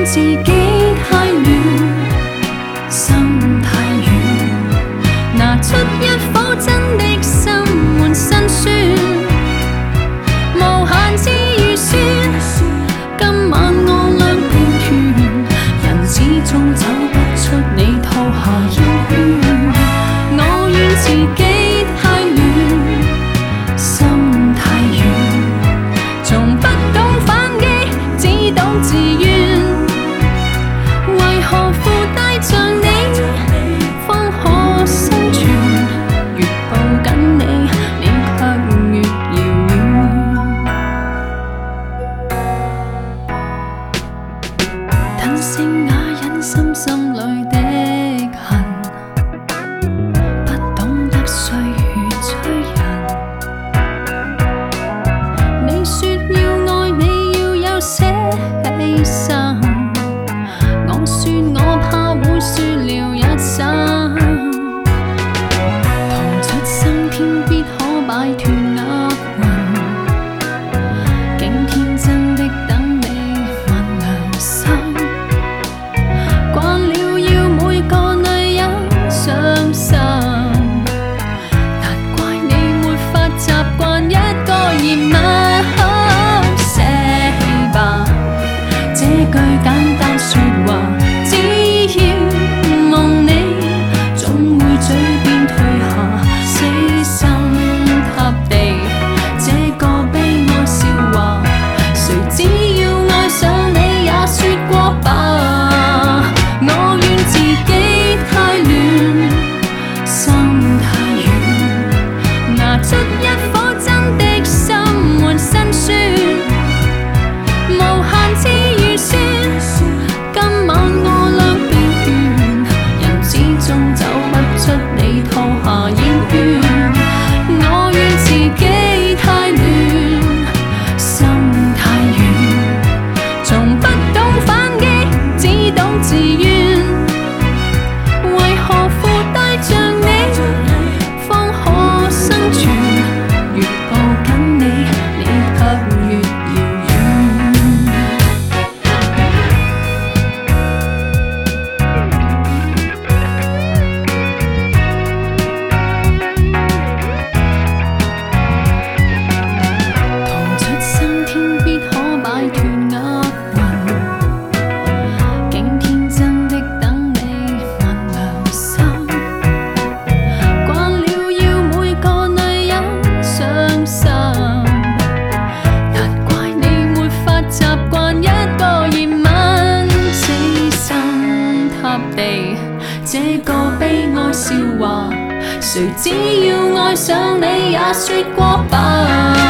怨自己太亂，心太軟，拿出一顆真的心換辛酸，無限次預算。今晚我兩邊團，人始終走不出你套下煙圈。我怨自己太亂，心太軟，從不懂反擊，只懂自怨。為何附帶着你，方可生存？越抱緊你，你卻越遙遠。等聲啞忍心心裏的恨，不懂得歲月催人。你說要愛你要有些犧牲，我說我怕會輸了一生。逃出生天必可擺脫厄運，竟天真的等你問良心。慣了要每個女人傷心，難怪你沒法習慣一個熱吻。捨棄吧，這句簡單說話，只要夢你，總會嘴邊退下，死心塌地。這個悲哀笑話，誰只要愛上你也說過吧。我怨自己太亂，心太軟，拿出一顆真的心換辛酸，無限次預算。今晚我兩邊團，人始終走不出你套下煙圈。我怨自己太亂，心太軟，從不懂反擊，只懂自怨。為何附帶着你，方可生存？越抱緊你，你卻越遙遠。逃出生天必可擺脫厄運，竟天真的等你問良心。慣了要每個女人傷心，難怪你沒法習慣一個熱吻，死心塌地。這個悲哀笑話，誰只要愛上你也說過吧。